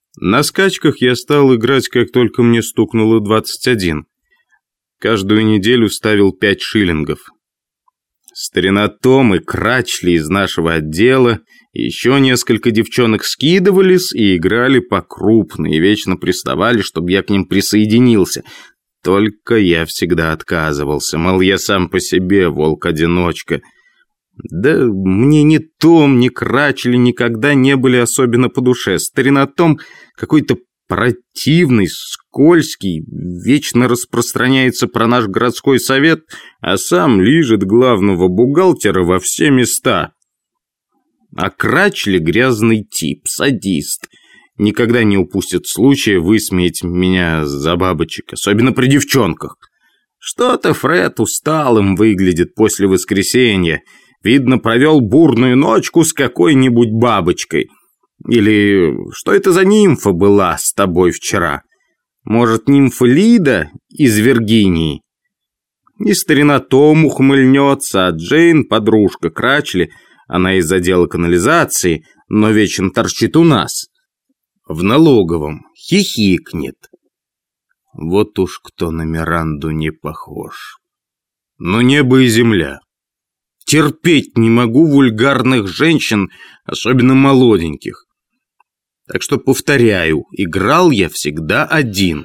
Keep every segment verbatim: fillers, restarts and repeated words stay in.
На скачках я стал играть, как только мне стукнуло двадцать один. Каждую неделю ставил пять шиллингов. Старина Том и Крачли из нашего отдела, и еще несколько девчонок скидывались и играли покрупно, и вечно приставали, чтобы я к ним присоединился. Только я всегда отказывался, мол, я сам по себе волк-одиночка. Да мне ни Том, ни Крачли никогда не были особенно по душе. Старина Том какой-то противный, скользкий, вечно распространяется про наш городской совет, а сам лижет главного бухгалтера во все места. А Крачли грязный тип, садист. Никогда не упустит случая высмеять меня за бабочек, особенно при девчонках. Что-то Фред усталым выглядит после воскресенья. Видно, провел бурную ночку с какой-нибудь бабочкой. Или что это за нимфа была с тобой вчера? Может, нимфа Лида из Виргинии? И старина Том ухмыльнется, а Джейн, подружка Крачли, она из отдела канализации, но вечно торчит у нас, в налоговом, хихикнет. Вот уж кто на Миранду не похож. Но небо и земля. Терпеть не могу вульгарных женщин, особенно молоденьких. Так что повторяю, играл я всегда один.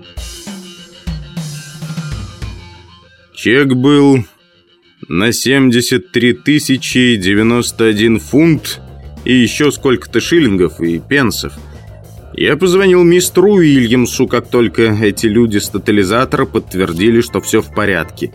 Чек был на семьдесят три тысячи девяносто один фунт и еще сколько-то шиллингов и пенсов. Я позвонил мистеру Уильямсу, как только эти люди с тотализатора подтвердили, что все в порядке.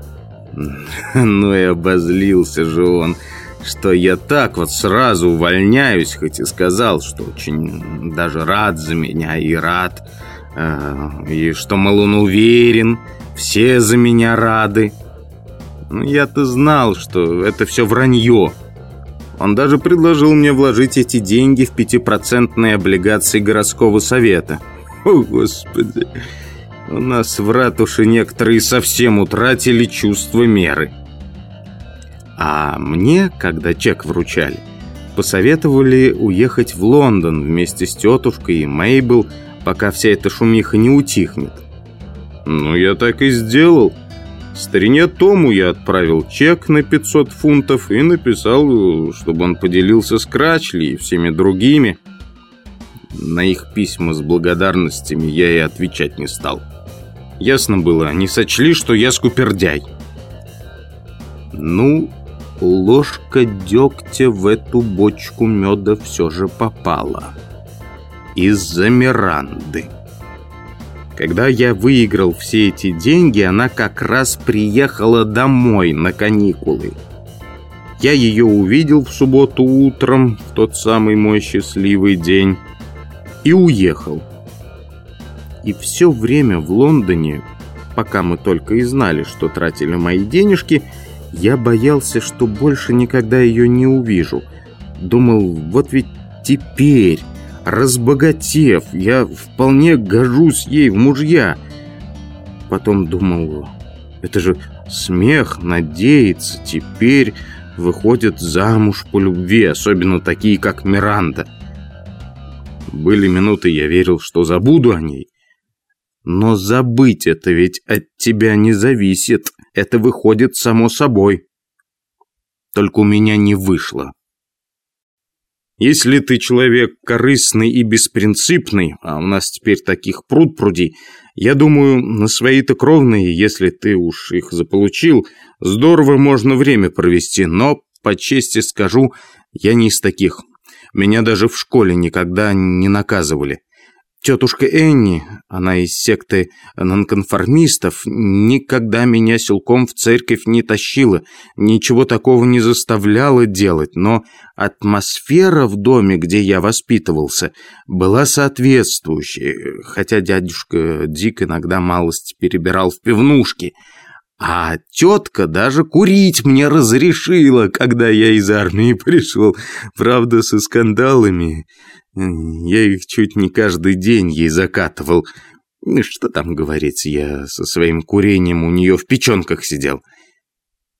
Ну и обозлился же он, что я так вот сразу увольняюсь, хоть и сказал, что очень даже рад за меня и рад, и что, мол, он уверен, все за меня рады. Ну, я-то знал, что это все вранье. Он даже предложил мне вложить эти деньги в пятипроцентные облигации городского совета. О, Господи! У нас в ратуше некоторые совсем утратили чувство меры. А мне, когда чек вручали, посоветовали уехать в Лондон вместе с тетушкой и Мейбл, пока вся эта шумиха не утихнет. Ну, я так и сделал. Старине Тому я отправил чек на пятьсот фунтов и написал, чтобы он поделился с Крачли и всеми другими. На их письма с благодарностями я и отвечать не стал. Ясно было, они сочли, что я скупердяй. Ну, ложка дегтя в эту бочку меда все же попала. Из-за Миранды. Когда я выиграл все эти деньги, она как раз приехала домой на каникулы. Я ее увидел в субботу утром, в тот самый мой счастливый день, и уехал. И все время в Лондоне, пока мы только и знали, что тратили мои денежки, я боялся, что больше никогда ее не увижу. Думал, вот ведь теперь, разбогатев, я вполне гожусь ей в мужья. Потом думал, это же смех надеяться, теперь выходят замуж по любви, особенно такие, как Миранда. Были минуты, я верил, что забуду о ней. Но забыть это ведь от тебя не зависит. Это выходит само собой. Только у меня не вышло. Если ты человек корыстный и беспринципный, а у нас теперь таких пруд-пруди, я думаю, на свои-то кровные, если ты уж их заполучил, здорово можно время провести, но, по чести скажу, я не из таких. Меня даже в школе никогда не наказывали. Тетушка Энни, она из секты нонконформистов, никогда меня силком в церковь не тащила, ничего такого не заставляла делать, но атмосфера в доме, где я воспитывался, была соответствующей, хотя дядюшка Дик иногда малость перебирал в пивнушке. А тетка даже курить мне разрешила, когда я из армии пришел, правда, со скандалами. Я их чуть не каждый день ей закатывал. Что там говорить, я со своим курением у нее в печенках сидел.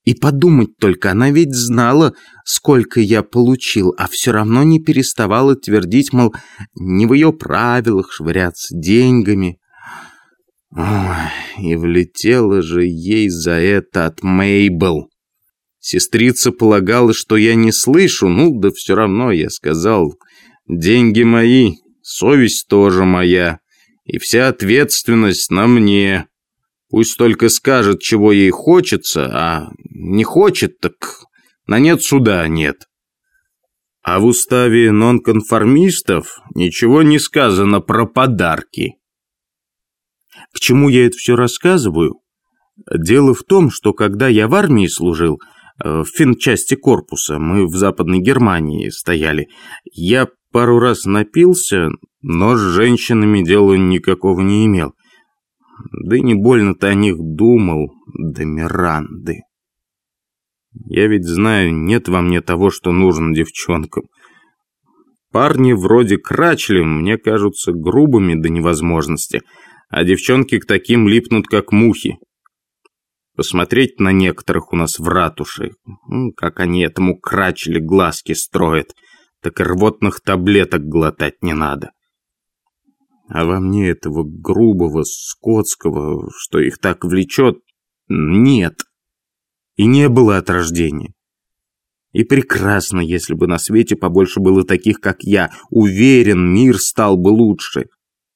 И подумать только, она ведь знала, сколько я получил, а все равно не переставала твердить, мол, не в ее правилах швыряться деньгами. Ой, и влетела же ей за это от Мейбл. Сестрица полагала, что я не слышу, ну да все равно я сказал, деньги мои, совесть тоже моя, и вся ответственность на мне. Пусть только скажет, чего ей хочется, а не хочет, так на нет суда нет. А в уставе нонконформистов ничего не сказано про подарки. К чему я это все рассказываю? Дело в том, что когда я в армии служил, в финчасти корпуса, мы в Западной Германии стояли, я пару раз напился, но с женщинами дела никакого не имел. Да и не больно-то о них думал, до Миранды. Я ведь знаю, нет во мне того, что нужно девчонкам. Парни вроде Крачли мне кажутся грубыми до невозможности, а девчонки к таким липнут, как мухи. Посмотреть на некоторых у нас в ратуше, как они этому Крачли глазки строят, так и рвотных таблеток глотать не надо. А во мне этого грубого, скотского, что их так влечет, нет. И не было от рождения. И прекрасно, если бы на свете побольше было таких, как я. Уверен, мир стал бы лучше.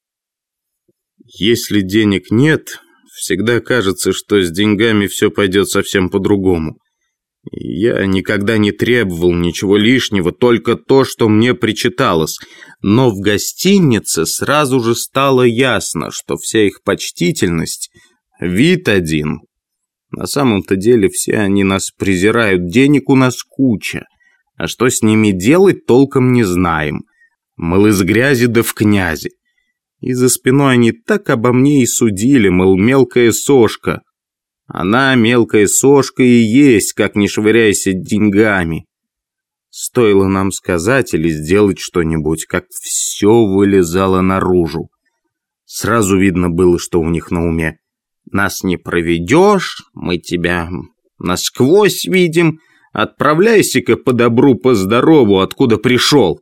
Если денег нет, всегда кажется, что с деньгами все пойдет совсем по-другому. Я никогда не требовал ничего лишнего, только то, что мне причиталось. Но в гостинице сразу же стало ясно, что вся их почтительность – вид один. На самом-то деле все они нас презирают, денег у нас куча. А что с ними делать, толком не знаем. Мол, из грязи да в князи. И за спиной они так обо мне и судили, мол, мелкая сошка. Она, мелкая сошка, и есть, как не швыряйся деньгами. Стоило нам сказать или сделать что-нибудь, как все вылезало наружу. Сразу видно было, что у них на уме. Нас не проведешь, мы тебя насквозь видим. Отправляйся-ка по добру, по здорову, откуда пришел.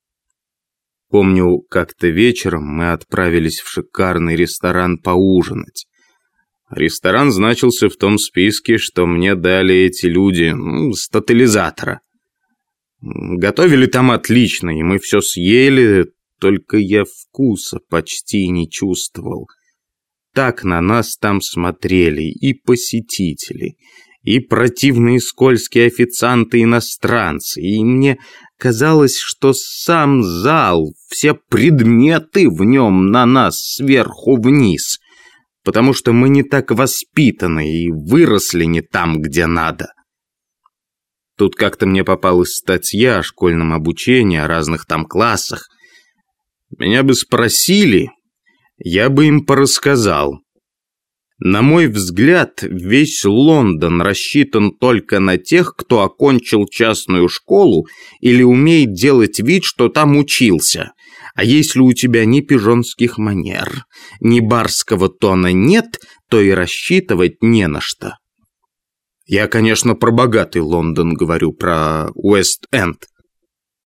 Помню, как-то вечером мы отправились в шикарный ресторан поужинать. Ресторан значился в том списке, что мне дали эти люди, ну, с тотализатора. Готовили там отлично, и мы все съели, только я вкуса почти не чувствовал. Так на нас там смотрели и посетители, и противные скользкие официанты-иностранцы, и мне казалось, что сам зал, все предметы в нем на нас сверху вниз, потому что мы не так воспитаны и выросли не там, где надо. Тут как-то мне попалась статья о школьном обучении, о разных там классах. Меня бы спросили, я бы им порассказал. На мой взгляд, весь Лондон рассчитан только на тех, кто окончил частную школу или умеет делать вид, что там учился. А если у тебя ни пижонских манер, ни барского тона нет, то и рассчитывать не на что. Я, конечно, про богатый Лондон говорю, про Уэст-Энд.